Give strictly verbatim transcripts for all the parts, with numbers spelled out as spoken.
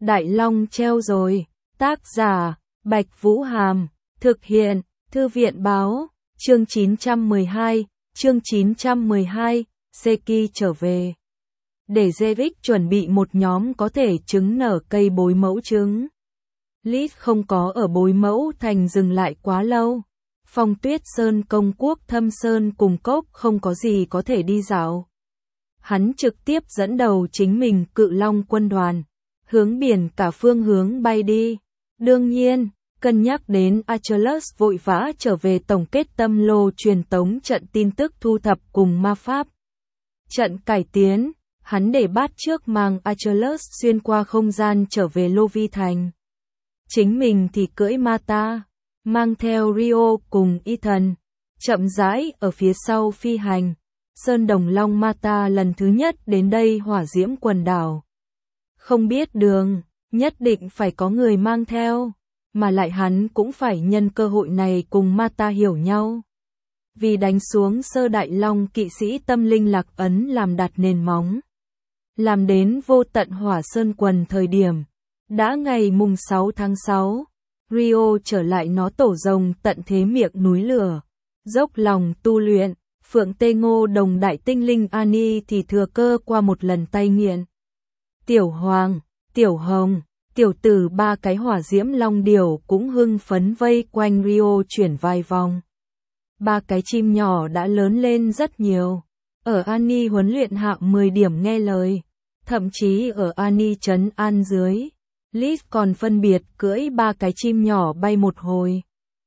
Đại Long treo rồi. Tác giả, Bạch Vũ Hàm. Thực hiện, Thư viện Báo. Chương chín trăm mười hai, chương chín trăm mười hai, Seki trở về. Để Zevik chuẩn bị một nhóm có thể trứng nở cây bối mẫu trứng. Lít không có ở bối mẫu thành dừng lại quá lâu. Phong Tuyết Sơn công quốc Thâm Sơn cùng Cốc không có gì có thể đi dạo. Hắn trực tiếp dẫn đầu chính mình Cự Long quân đoàn, hướng biển cả phương hướng bay đi. Đương nhiên, cân nhắc đến Achilles vội vã trở về tổng kết tâm lô truyền tống trận tin tức thu thập cùng ma pháp trận cải tiến, hắn để bắt trước mang Achilles xuyên qua không gian trở về Lô Vi Thành. Chính mình thì cưỡi Mata, mang theo Rio cùng Ethan, chậm rãi ở phía sau phi hành. Sơn Đồng Long Mata lần thứ nhất đến đây hỏa diễm quần đảo. Không biết đường, nhất định phải có người mang theo, mà lại hắn cũng phải nhân cơ hội này cùng Mata hiểu nhau. Vì đánh xuống Sơ Đại Long kỵ sĩ tâm linh lạc ấn làm đặt nền móng. Làm đến vô tận hỏa sơn quần thời điểm. Đã ngày mùng sáu tháng sáu, Rio trở lại nó tổ rồng tận thế miệng núi lửa. Dốc lòng tu luyện, Phượng Tê Ngô đồng đại tinh linh Ani thì thừa cơ qua một lần tay nghiện. Tiểu Hoàng, Tiểu Hồng, Tiểu Tử ba cái hỏa diễm long điểu cũng hưng phấn vây quanh Rio chuyển vài vòng. Ba cái chim nhỏ đã lớn lên rất nhiều. Ở Ani huấn luyện hạ mười điểm nghe lời. Thậm chí ở Ani trấn an dưới, Liz còn phân biệt cưỡi ba cái chim nhỏ bay một hồi.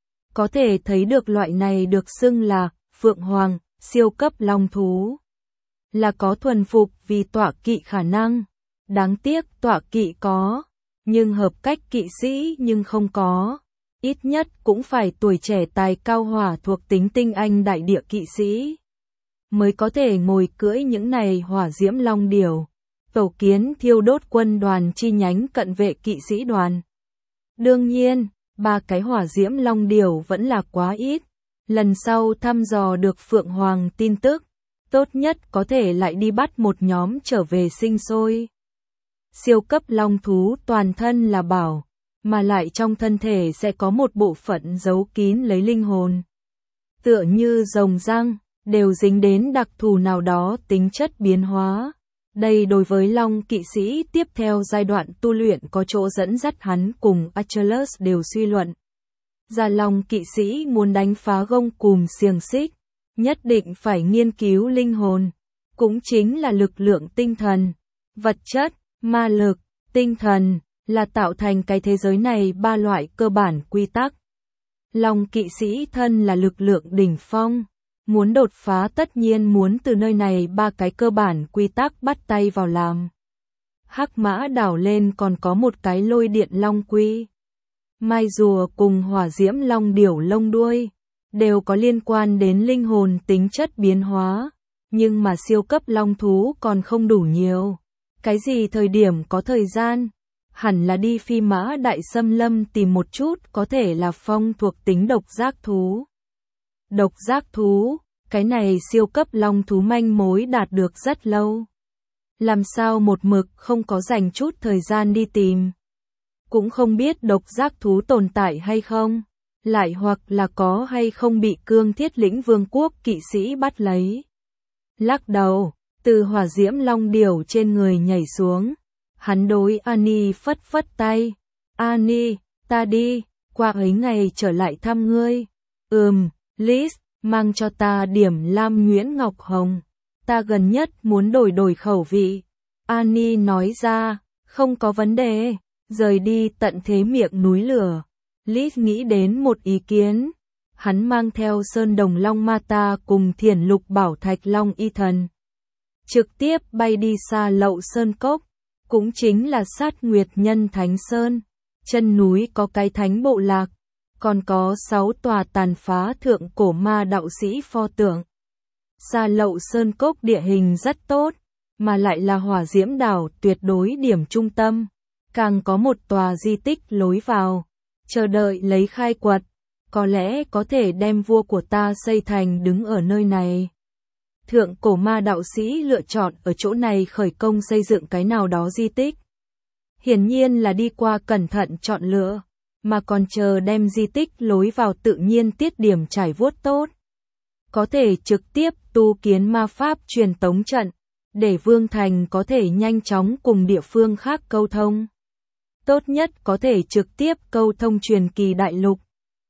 Có thể thấy được loại này được xưng là Phượng Hoàng, siêu cấp long thú. Là có thuần phục vì tọa kỵ khả năng. Đáng tiếc tọa kỵ có, nhưng hợp cách kỵ sĩ nhưng không có. Ít nhất cũng phải tuổi trẻ tài cao hỏa thuộc tính tinh anh đại địa kỵ sĩ. Mới có thể ngồi cưỡi những này hỏa diễm long điểu. Tổ kiến thiêu đốt quân đoàn chi nhánh cận vệ kỵ sĩ đoàn. Đương nhiên, ba cái hỏa diễm long điểu vẫn là quá ít. Lần sau thăm dò được Phượng Hoàng tin tức, tốt nhất có thể lại đi bắt một nhóm trở về sinh sôi. Siêu cấp long thú toàn thân là bảo, mà lại trong thân thể sẽ có một bộ phận giấu kín lấy linh hồn. Tựa như rồng răng, đều dính đến đặc thù nào đó tính chất biến hóa. Đây đối với Long kỵ sĩ tiếp theo giai đoạn tu luyện có chỗ dẫn dắt hắn cùng Achilles đều suy luận. Gia Long kỵ sĩ muốn đánh phá gông cùm xiềng xích, nhất định phải nghiên cứu linh hồn, cũng chính là lực lượng tinh thần, vật chất, ma lực, tinh thần, là tạo thành cái thế giới này ba loại cơ bản quy tắc. Long kỵ sĩ thân là lực lượng đỉnh phong. Muốn đột phá tất nhiên muốn từ nơi này ba cái cơ bản quy tắc bắt tay vào làm. Hắc Mã đảo lên còn có một cái lôi điện long quy. Mai rùa cùng hỏa diễm long điểu lông đuôi, đều có liên quan đến linh hồn tính chất biến hóa. Nhưng mà siêu cấp long thú còn không đủ nhiều. Cái gì thời điểm có thời gian? Hẳn là đi phi mã đại xâm lâm tìm một chút có thể là phong thuộc tính độc giác thú. Độc giác thú, cái này siêu cấp long thú manh mối đạt được rất lâu. Làm sao một mực không có dành chút thời gian đi tìm. Cũng không biết độc giác thú tồn tại hay không, lại hoặc là có hay không bị Cương Thiết Lĩnh Vương quốc kỵ sĩ bắt lấy. Lắc đầu, từ hỏa diễm long điểu trên người nhảy xuống. Hắn đối Ani phất phất tay. Ani, ta đi, qua ấy ngày trở lại thăm ngươi. Ừm. Liz, mang cho ta điểm lam nhuyễn ngọc hồng. Ta gần nhất muốn đổi đổi khẩu vị. Ani nói ra, không có vấn đề. Rời đi tận thế miệng núi lửa. Liz nghĩ đến một ý kiến. Hắn mang theo Sơn Đồng Long Mata cùng Thiển Lục Bảo Thạch Long Ethan. Trực tiếp bay đi xa Lậu Sơn Cốc. Cũng chính là sát nguyệt nhân Thánh Sơn. Chân núi có cái thánh bộ lạc. Còn có sáu tòa tàn phá thượng cổ ma đạo sĩ pho tượng. Xa Lậu Sơn Cốc địa hình rất tốt, mà lại là hỏa diễm đảo tuyệt đối điểm trung tâm. Càng có một tòa di tích lối vào, chờ đợi lấy khai quật. Có lẽ có thể đem vua của ta xây thành đứng ở nơi này. Thượng cổ ma đạo sĩ lựa chọn ở chỗ này khởi công xây dựng cái nào đó di tích. hiển nhiên là đi qua cẩn thận chọn lựa, mà còn chờ đem di tích lối vào tự nhiên tiết điểm trải vuốt tốt. Có thể trực tiếp tu kiến ma pháp truyền tống trận, để Vương Thành có thể nhanh chóng cùng địa phương khác câu thông. Tốt nhất có thể trực tiếp câu thông truyền kỳ đại lục.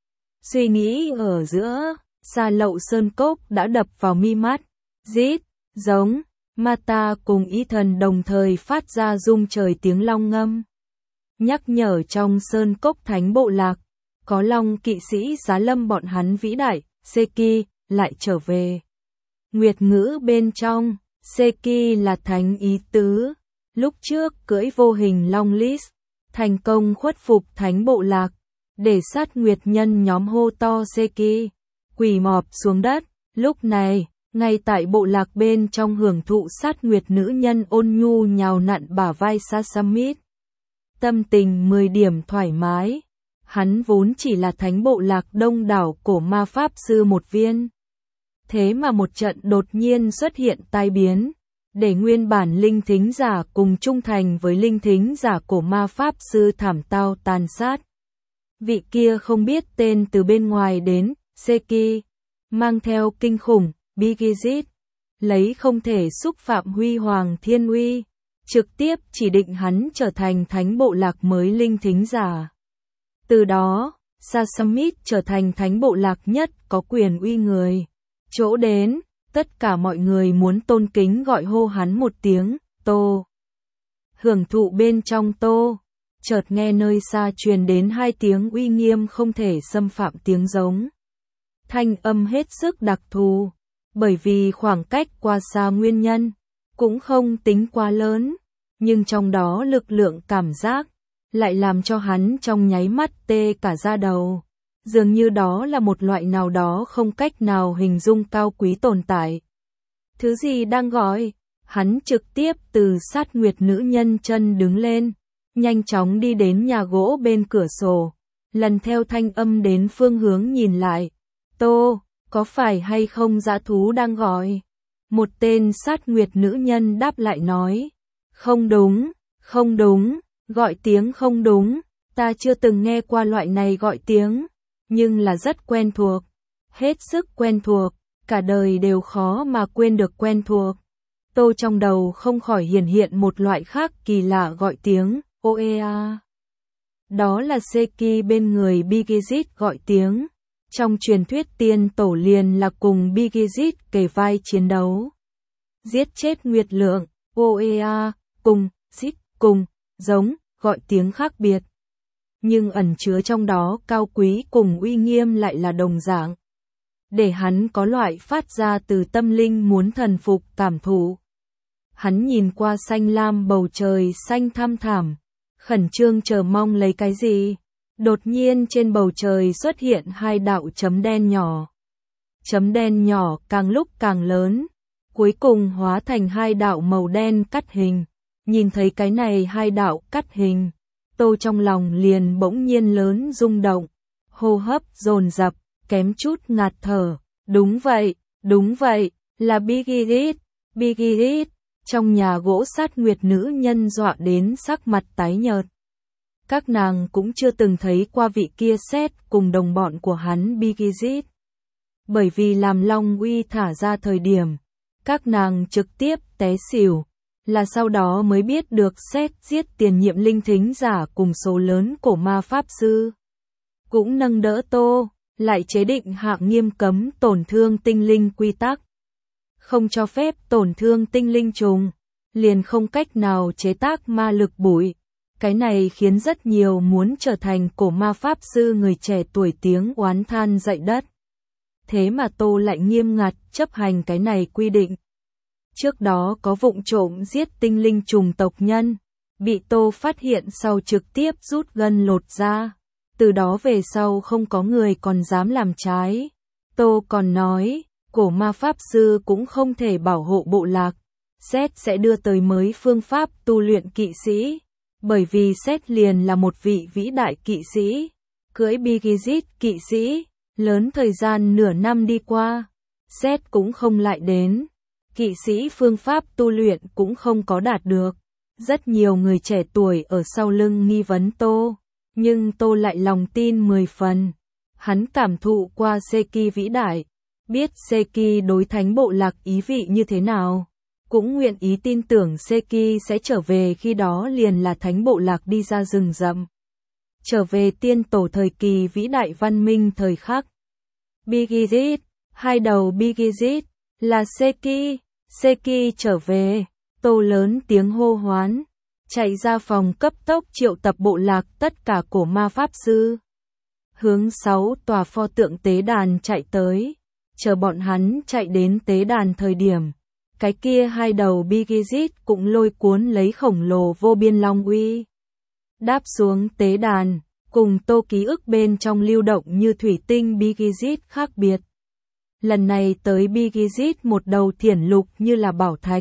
Suy nghĩ ở giữa, xa lậu sơn cốc đã đập vào mi mắt. Rít, giống, Mata cùng Y Thần đồng thời phát ra rung trời tiếng long ngâm. Nhắc nhở trong sơn cốc thánh bộ lạc, có long kỵ sĩ giá lâm bọn hắn vĩ đại, Seki, lại trở về. Nguyệt ngữ bên trong, Seki là thánh ý tứ, lúc trước cưỡi vô hình long list, thành công khuất phục thánh bộ lạc, để sát nguyệt nhân nhóm hô to Seki, quỳ mọp xuống đất. Lúc này, ngay tại bộ lạc bên trong hưởng thụ sát nguyệt nữ nhân ôn nhu nhào nặn bả vai Sasamit. Tâm tình mười điểm thoải mái, hắn vốn chỉ là thánh bộ lạc đông đảo cổ ma pháp sư một viên. Thế mà một trận đột nhiên xuất hiện tai biến, để nguyên bản linh thính giả cùng trung thành với linh thính giả cổ ma pháp sư thảm tao tàn sát. Vị kia không biết tên từ bên ngoài đến, Seki, mang theo kinh khủng, Bigizit, lấy không thể xúc phạm huy hoàng thiên uy, trực tiếp chỉ định hắn trở thành thánh bộ lạc mới linh thính giả. Từ đó, Sasamit trở thành thánh bộ lạc nhất có quyền uy người. Chỗ đến, tất cả mọi người muốn tôn kính gọi hô hắn một tiếng, Tô. Hưởng thụ bên trong Tô, chợt nghe nơi xa truyền đến hai tiếng uy nghiêm không thể xâm phạm tiếng giống. Thanh âm hết sức đặc thù, bởi vì khoảng cách qua xa nguyên nhân, cũng không tính quá lớn, nhưng trong đó lực lượng cảm giác, lại làm cho hắn trong nháy mắt tê cả da đầu. Dường như đó là một loại nào đó không cách nào hình dung cao quý tồn tại. Thứ gì đang gọi? Hắn trực tiếp từ sát nguyệt nữ nhân chân đứng lên, nhanh chóng đi đến nhà gỗ bên cửa sổ, lần theo thanh âm đến phương hướng nhìn lại. Tô, có phải hay không dã thú đang gọi? Một tên sát nguyệt nữ nhân đáp lại nói. Không đúng, không đúng, gọi tiếng không đúng, ta chưa từng nghe qua loại này gọi tiếng. Nhưng là rất quen thuộc, hết sức quen thuộc, cả đời đều khó mà quên được quen thuộc. Tô trong đầu không khỏi hiển hiện một loại khác kỳ lạ gọi tiếng, Oea. Đó là Seki bên người Bigizit gọi tiếng. Trong truyền thuyết tiên tổ liền là cùng Bigizit kề vai chiến đấu. Giết chết nguyệt lượng, Oea, cùng, Zit, cùng, giống, gọi tiếng khác biệt. Nhưng ẩn chứa trong đó cao quý cùng uy nghiêm lại là đồng dạng. Để hắn có loại phát ra từ tâm linh muốn thần phục cảm thụ. Hắn nhìn qua xanh lam bầu trời xanh thăm thẳm, khẩn trương chờ mong lấy cái gì. Đột nhiên trên bầu trời xuất hiện hai đạo chấm đen nhỏ. Chấm đen nhỏ càng lúc càng lớn, cuối cùng hóa thành hai đạo màu đen cắt hình. Nhìn thấy cái này hai đạo cắt hình, Tô trong lòng liền bỗng nhiên lớn rung động, hô hấp dồn dập, kém chút ngạt thở. Đúng vậy, đúng vậy, là Bigizit, Bigizit. Trong nhà gỗ sát nguyệt nữ nhân dọa đến sắc mặt tái nhợt. Các nàng cũng chưa từng thấy qua vị kia xét cùng đồng bọn của hắn Bigizit. Bởi vì làm Long Uy thả ra thời điểm, các nàng trực tiếp té xỉu. Là sau đó mới biết được xét giết tiền nhiệm linh thính giả cùng số lớn cổ ma pháp sư. Cũng nâng đỡ Tô, lại chế định hạng nghiêm cấm tổn thương tinh linh quy tắc. Không cho phép tổn thương tinh linh trùng, liền không cách nào chế tác ma lực bụi. Cái này khiến rất nhiều muốn trở thành cổ ma pháp sư người trẻ tuổi tiếng oán than dậy đất. Thế mà Tô lại nghiêm ngặt chấp hành cái này quy định. Trước đó có vụng trộm giết tinh linh trùng tộc nhân, bị Tô phát hiện sau trực tiếp rút gân lột ra. Từ đó về sau không có người còn dám làm trái. Tô còn nói, cổ ma pháp sư cũng không thể bảo hộ bộ lạc. Seth sẽ đưa tới mới phương pháp tu luyện kỵ sĩ. Bởi vì Seth liền là một vị vĩ đại kỵ sĩ. Cưỡi Bigizit kỵ sĩ, lớn thời gian nửa năm đi qua. Seth cũng không lại đến. Kỵ sĩ phương pháp tu luyện cũng không có đạt được. Rất nhiều người trẻ tuổi ở sau lưng nghi vấn Tô, nhưng Tô lại lòng tin mười phần. Hắn cảm thụ qua Seki vĩ đại, biết Seki đối thánh bộ lạc ý vị như thế nào, cũng nguyện ý tin tưởng Seki sẽ trở về, khi đó liền là thánh bộ lạc đi ra rừng rậm. Trở về tiên tổ thời kỳ vĩ đại văn minh thời khắc. Bigizit, hai đầu Bigizit, là Seki, Seki trở về, Tô lớn tiếng hô hoán, chạy ra phòng cấp tốc triệu tập bộ lạc tất cả cổ ma pháp sư. Hướng sáu tòa pho tượng tế đàn chạy tới, chờ bọn hắn chạy đến tế đàn thời điểm. Cái kia hai đầu Bigizit cũng lôi cuốn lấy khổng lồ vô biên long uy. Đáp xuống tế đàn, cùng Tô ký ức bên trong lưu động như thủy tinh Bigizit khác biệt. Lần này tới Bigizit một đầu thiển lục như là bảo thạch,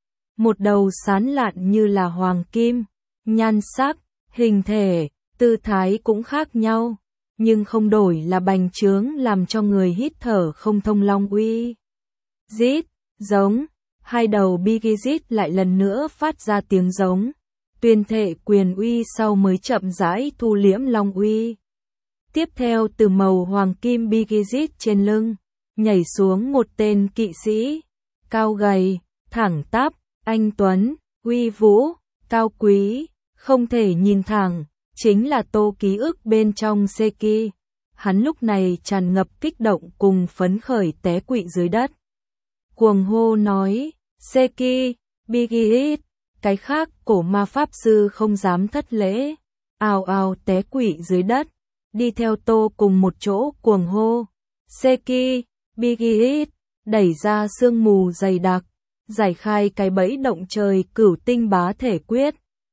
một đầu sán lạn như là hoàng kim, nhan sắc, hình thể, tư thái cũng khác nhau, nhưng không đổi là bành trướng làm cho người hít thở không thông long uy. Rít, giống, hai đầu Bigizit lại lần nữa phát ra tiếng giống, tuyên thệ quyền uy sau mới chậm rãi thu liễm long uy. Tiếp theo từ màu hoàng kim Bigizit trên lưng, nhảy xuống một tên kỵ sĩ, cao gầy, thẳng tắp, anh tuấn, uy vũ, cao quý, không thể nhìn thẳng, chính là Tô ký ức bên trong Seki. Hắn lúc này tràn ngập kích động cùng phấn khởi té quỵ dưới đất. Cuồng hô nói, Seki, Bigizit, cái khác cổ ma pháp sư không dám thất lễ, ào ào té quỵ dưới đất, đi theo Tô cùng một chỗ cuồng hô, Seki, Bigizit, đẩy ra sương mù dày đặc, giải khai cái bẫy động trời cửu tinh bá thể quyết.